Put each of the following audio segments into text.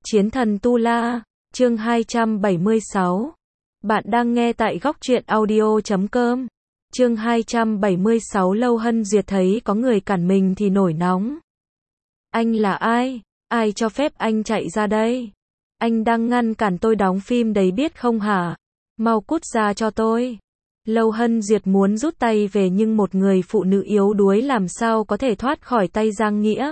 Chiến thần Tu La, chương 276. Bạn đang nghe tại góc truyện audio.com. Chương 276. Lâu Hân Duyệt thấy có người cản mình thì nổi nóng. Anh là ai? Ai cho phép anh chạy ra đây? Anh đang ngăn cản tôi đóng phim đấy biết không hả? Mau cút ra cho tôi. Lâu Hân Duyệt muốn rút tay về nhưng một người phụ nữ yếu đuối làm sao có thể thoát khỏi tay Giang Nghĩa.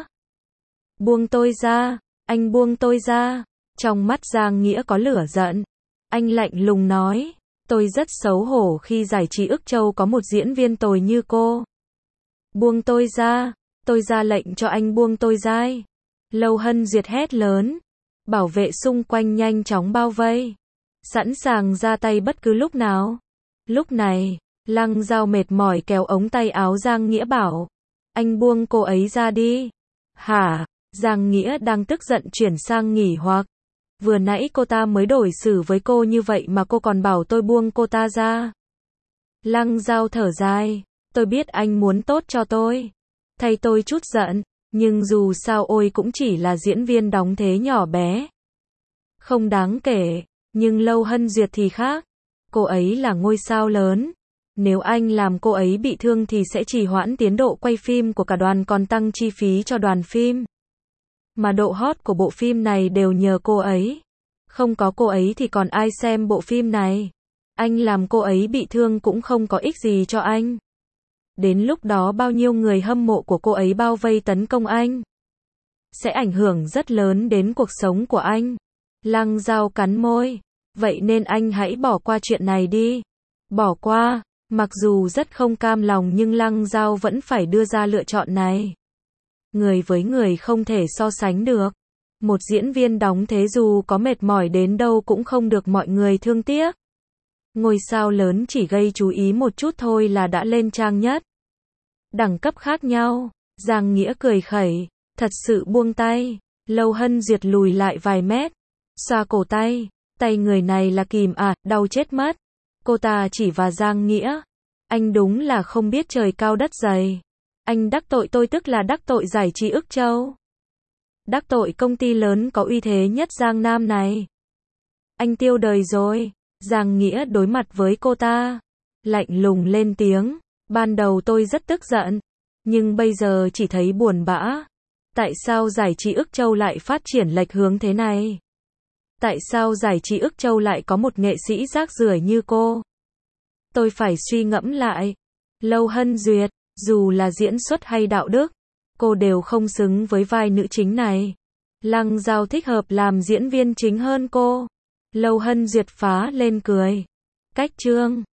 Buông tôi ra, anh buông tôi ra. Trong mắt Giang Nghĩa có lửa giận. Anh lạnh lùng nói, tôi rất xấu hổ khi giải trí Ức Châu có một diễn viên tồi như cô. Buông tôi ra lệnh cho anh buông tôi ra. Lâu Hân Duyệt hét lớn. Bảo vệ xung quanh nhanh chóng bao vây. Sẵn sàng ra tay bất cứ lúc nào. Lúc này, Lăng Dao mệt mỏi kéo ống tay áo Giang Nghĩa bảo. Anh buông cô ấy ra đi. Hả? Giang Nghĩa đang tức giận chuyển sang nghỉ hoặc. Vừa nãy cô ta mới đối xử với cô như vậy mà cô còn bảo tôi buông cô ta ra. Lăng Dao thở dài. Tôi biết anh muốn tốt cho tôi. Thay tôi chút giận. Nhưng dù sao ôi cũng chỉ là diễn viên đóng thế nhỏ bé. Không đáng kể. Nhưng Lâu Hân Duyệt thì khác. Cô ấy là ngôi sao lớn. Nếu anh làm cô ấy bị thương thì sẽ trì hoãn tiến độ quay phim của cả đoàn còn tăng chi phí cho đoàn phim. Mà độ hot của bộ phim này đều nhờ cô ấy. Không có cô ấy thì còn ai xem bộ phim này. Anh làm cô ấy bị thương cũng không có ích gì cho anh. Đến lúc đó bao nhiêu người hâm mộ của cô ấy bao vây tấn công anh. Sẽ ảnh hưởng rất lớn đến cuộc sống của anh. Lăng Dao cắn môi. Vậy nên anh hãy bỏ qua chuyện này đi. Bỏ qua. Mặc dù rất không cam lòng nhưng Lăng Dao vẫn phải đưa ra lựa chọn này. Người với người không thể so sánh được. Một diễn viên đóng thế dù có mệt mỏi đến đâu cũng không được mọi người thương tiếc. Ngôi sao lớn chỉ gây chú ý một chút thôi là đã lên trang nhất. Đẳng cấp khác nhau. Giang Nghĩa cười khẩy. Thật sự buông tay. Lâu Hân Duyệt lùi lại vài mét. Xoa cổ tay. Tay người này là kìm à, đau chết mất. Cô ta chỉ vào Giang Nghĩa. Anh đúng là không biết trời cao đất dày. Anh đắc tội tôi tức là đắc tội giải trí Ức Châu. Đắc tội công ty lớn có uy thế nhất Giang Nam này. Anh tiêu đời rồi. Giang Nghĩa đối mặt với cô ta. Lạnh lùng lên tiếng. Ban đầu tôi rất tức giận. Nhưng bây giờ chỉ thấy buồn bã. Tại sao giải trí Ức Châu lại phát triển lệch hướng thế này? Tại sao giải trí Ức Châu lại có một nghệ sĩ rác rưởi như cô? Tôi phải suy ngẫm lại. Lâu Hân Duyệt, dù là diễn xuất hay đạo đức, cô đều không xứng với vai nữ chính này. Lăng Dao thích hợp làm diễn viên chính hơn cô. Lâu Hân Duyệt phá lên cười. Cách chương